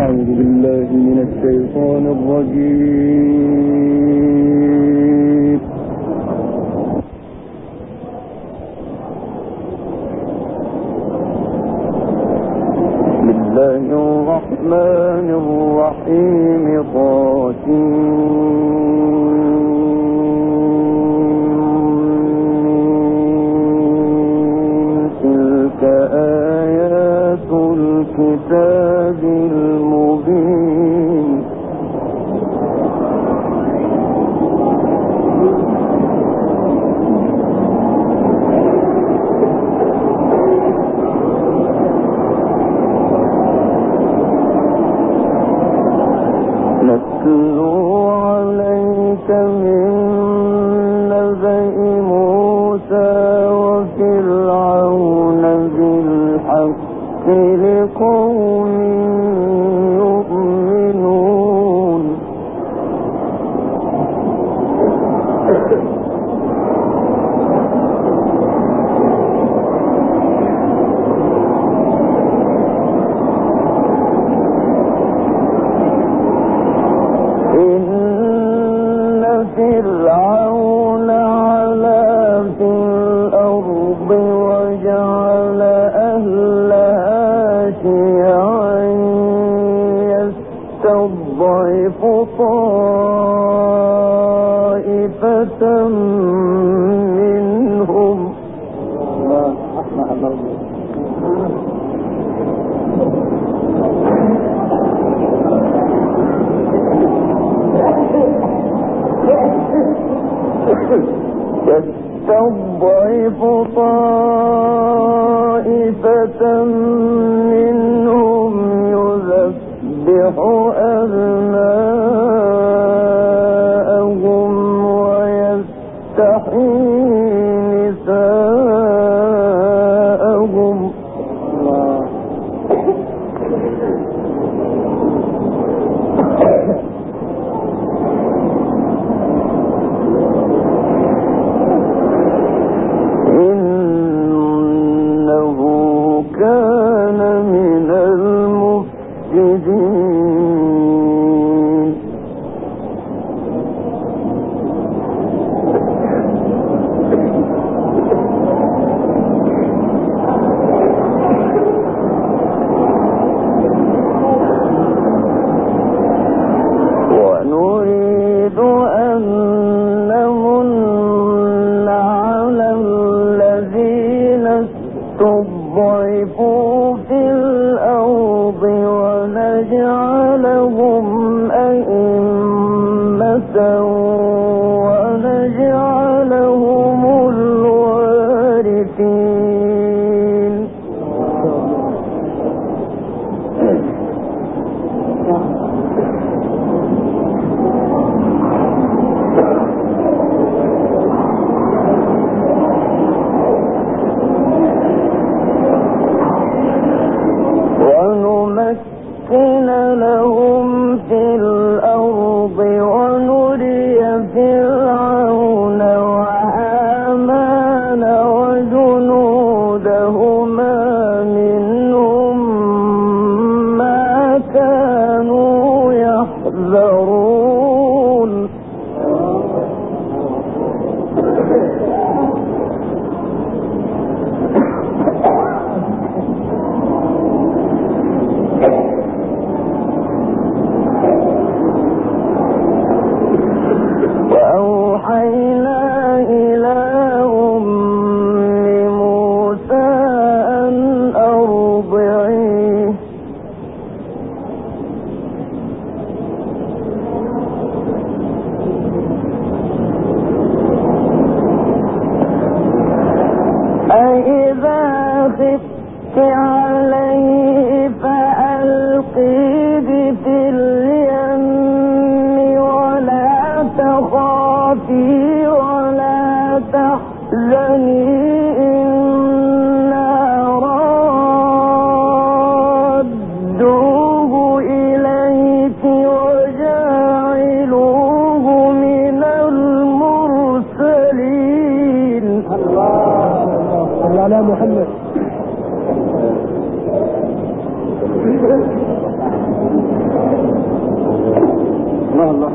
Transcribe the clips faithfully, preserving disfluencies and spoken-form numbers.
أعوذ بالله من الشيطان الرجيم. بسم الله الرحمن الرحيم. طاسين. تلك آيات الكتاب المبين. نتلو عليك من نبأ موسى وفرعون بالحق لقوم يؤمنون. إن فرعون علا في الأرض وجعل أهلها شيعا يستضعف طائفة منهم. يستضعف طائفة منهم يذبح أبناءهم ويستحيي نساءهم. إنه كان من المفسدين. ونريد أن نمن على الذين استضعفوا في الأرض ونجعلهم أئمة ونجعلهم الوارثين. ونمكن لهم في الأرض ونري فرعون وهامان وجنودهما منهم ما كانوا يحذرون. وأوحينا إلى أم موسى أن أرضعيه أإذا خفت عليه فألقيه في اليم ولا تخافي ولا تحزني إنا رادوه إليك وجاعلوه من المرسلين. الله على محمد. الله.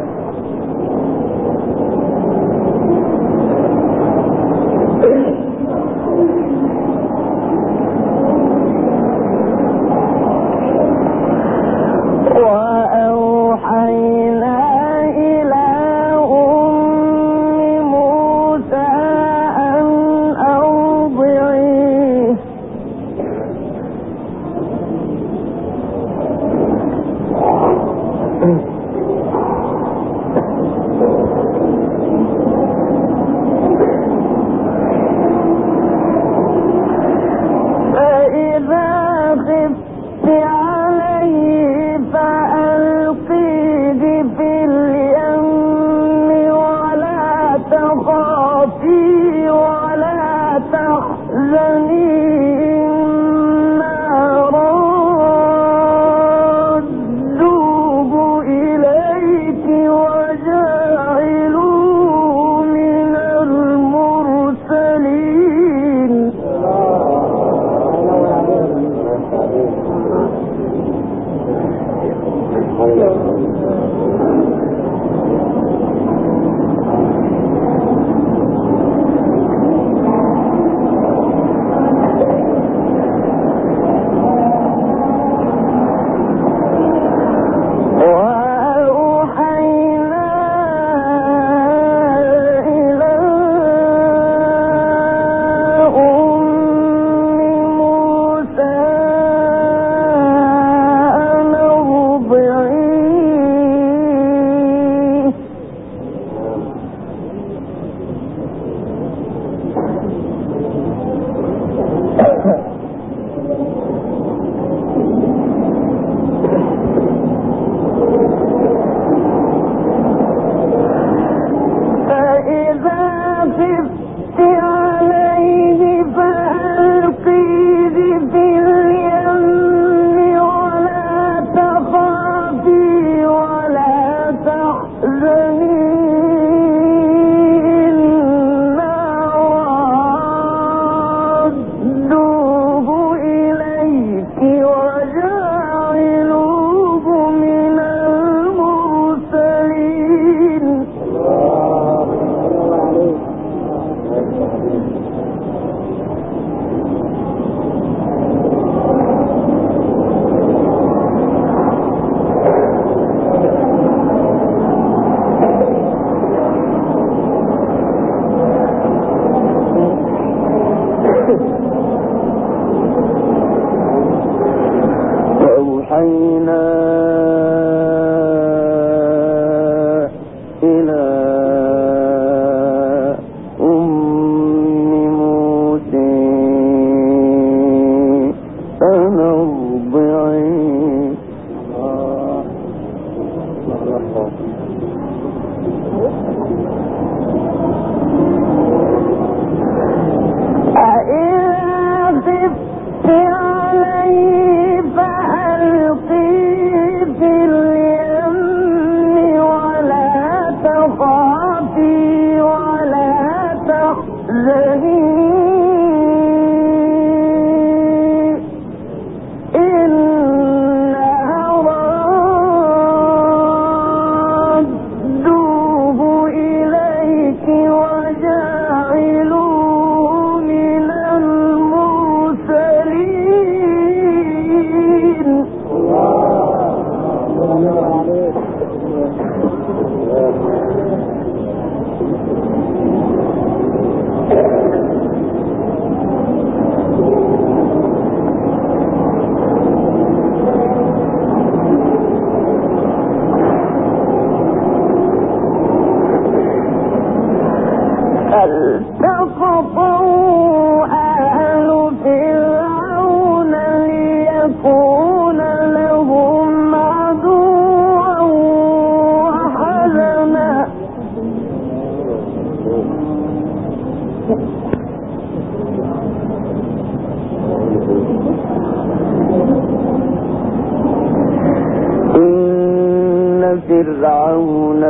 فرعون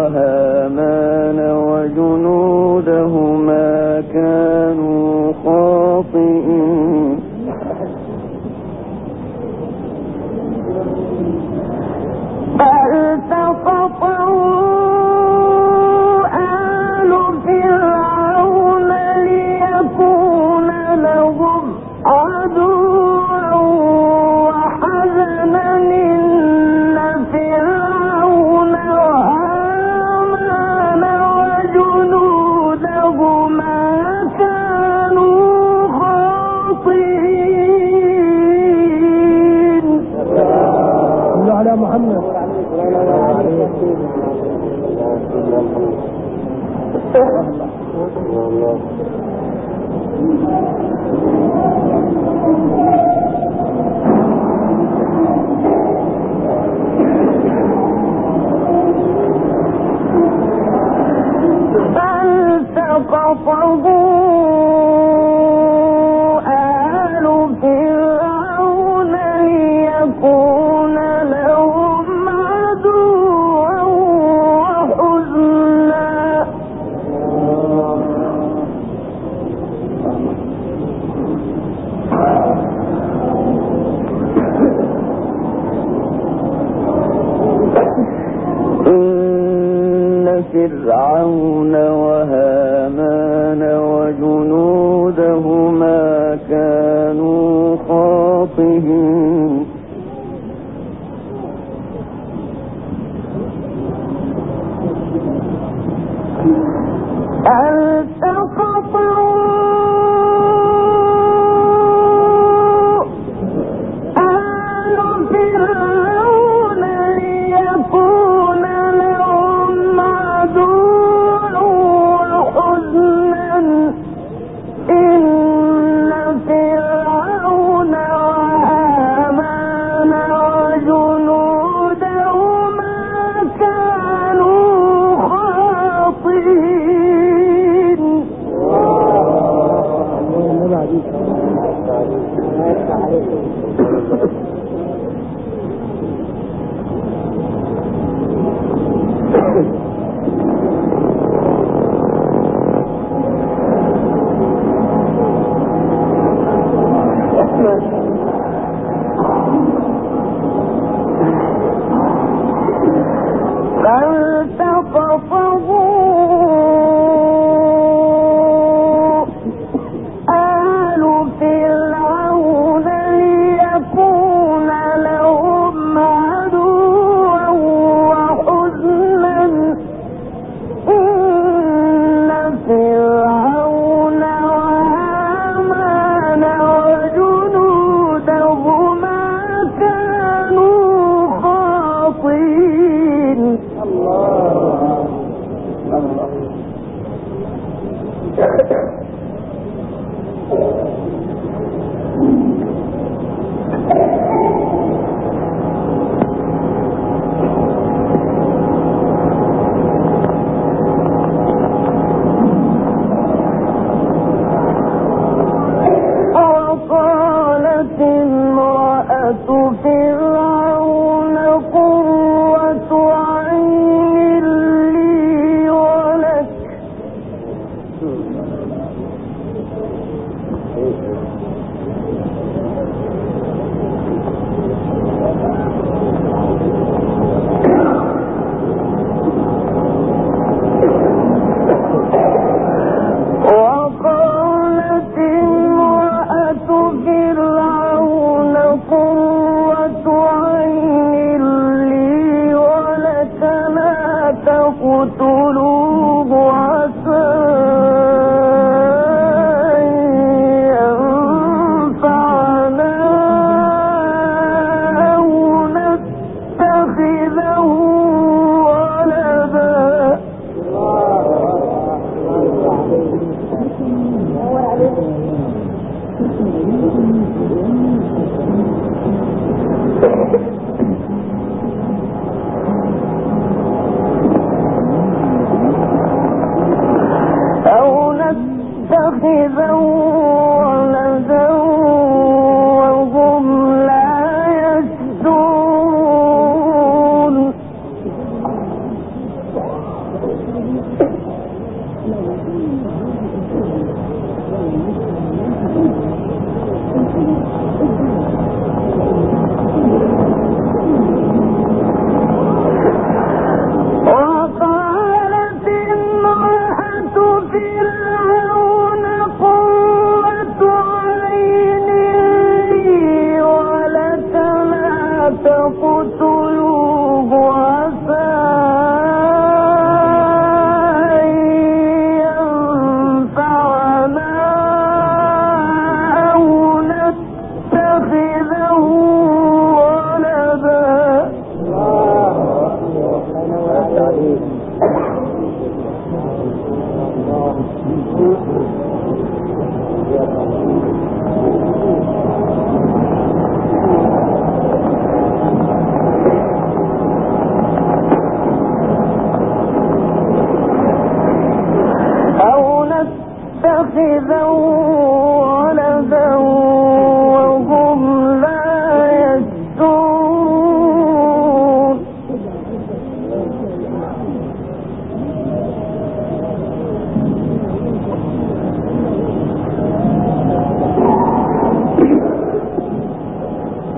وهامان وجنودهما كانوا خاطئين فالتقطه محمد فالتقطه آل فرعون ليكون لهم عدوا وحزنا إن فرعون وهامان وجنودهما كانوا خاطئين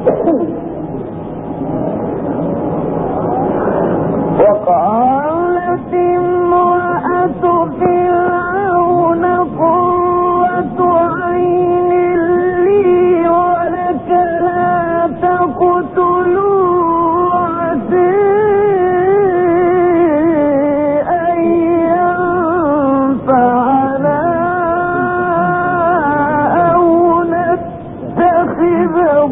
وقالت امرأة فرعون قرة عين لي ولك لا تقتلوا عسى أن ينفعنا أو نتخذه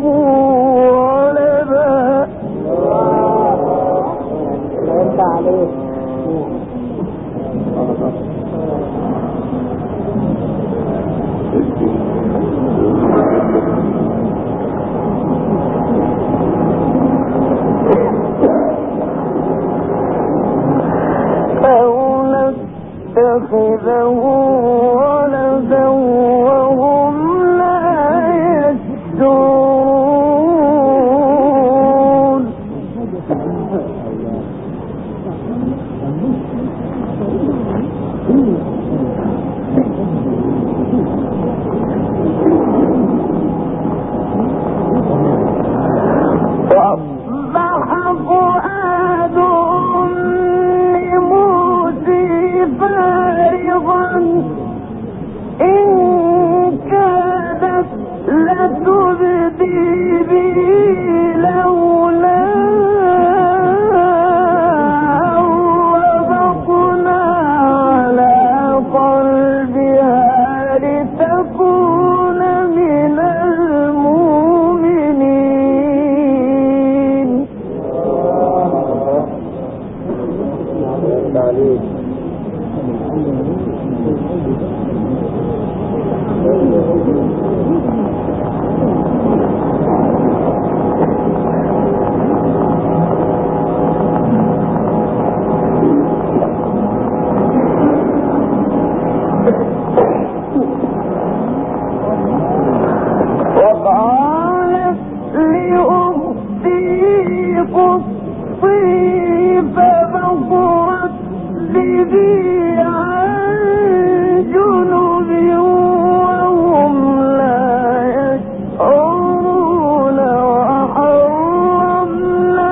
ولدا. أو نتخذه ولدا وهم لا يشعرون. وأصبح فؤاد أم موسى فارغا إن كادت لتبدي به لولا أن ربطنا على قلبها لتكون من المؤمنين. وقالت لأختي قصي فبصرت به عن جنب وهم لا يشعرون. وحرمنا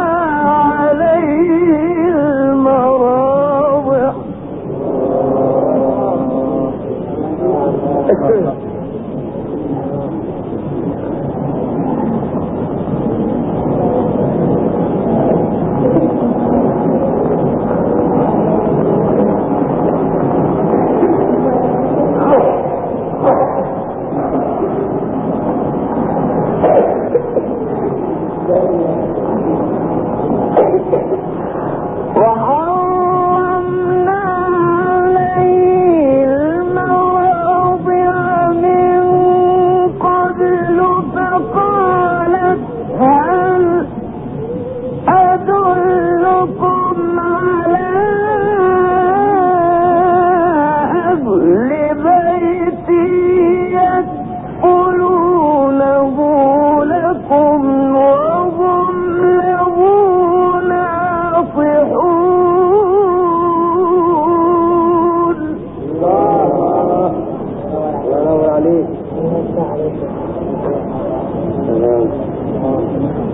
عليه المراضع. وحرمنا عليه المراضع من قبل فقالت هل أدلكم على أهل بيت يكفلونه لكم وهم له ناصحون. الله عليك.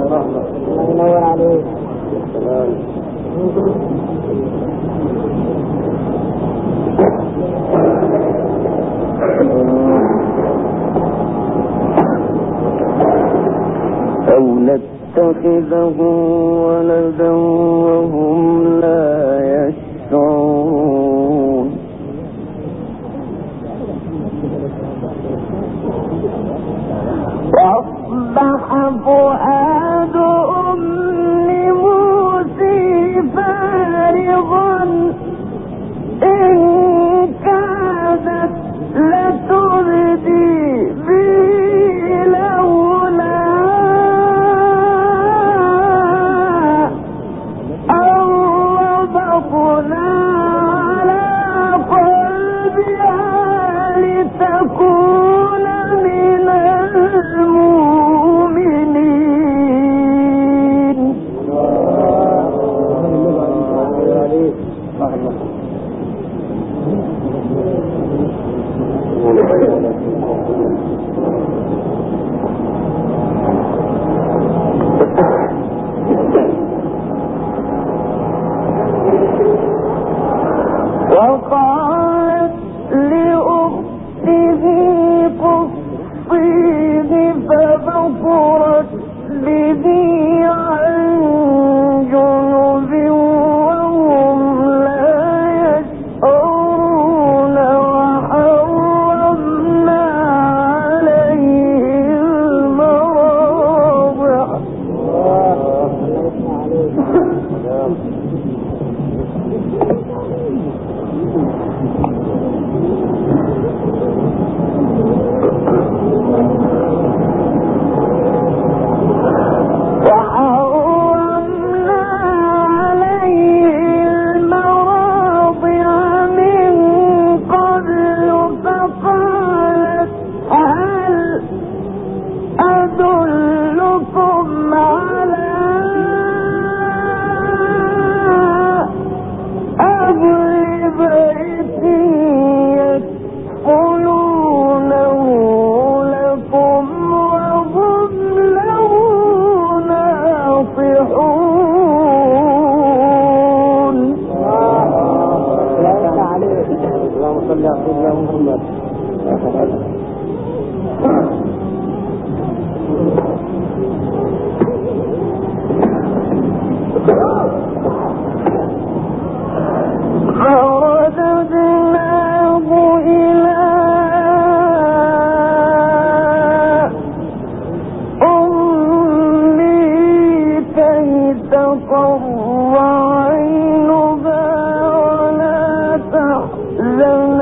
الله ينور عليك. أو نتخذه ولدا وهم لا يشعرون وأصبح فؤاد أم موسى فارغا إن كادت لتبدي به لولا أن ربطنا على قلبها لتكون من المؤمنين. وقالت لأخته قصيه فبصرت به عن جنب وهم لا يشعرون وحرمنا عليه المراضع. وحرمنا عليه المراضع من قبل فقالت هل أدلكم على أهل بيت يكفلونه لكم وهم له ناصحون. اللهم صل على سيدنا محمد. فرددناه إلى أمه كي تقر عينها ولا تحزن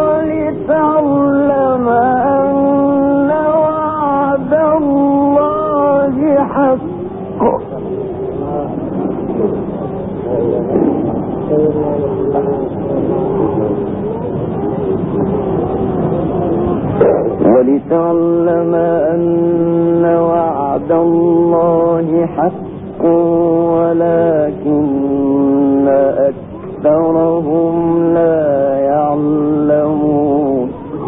ولتعلم أن وعد الله حق. ولتعلم أن وعد الله حق ولكن أكثرهم لا يعلمون.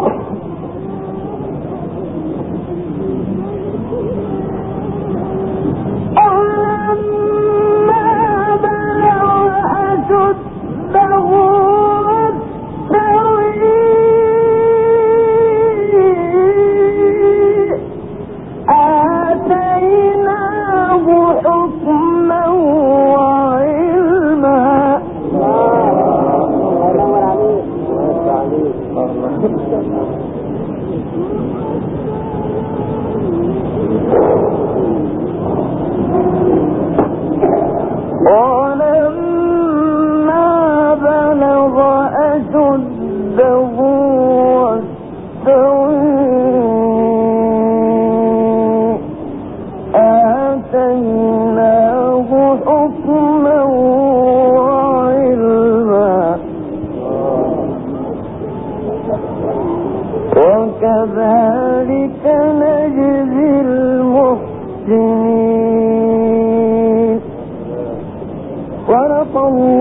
ولما بلغ أشده واستوى آتيناه حكما وعلما وكذلك نجزي المحسنين. صدق الله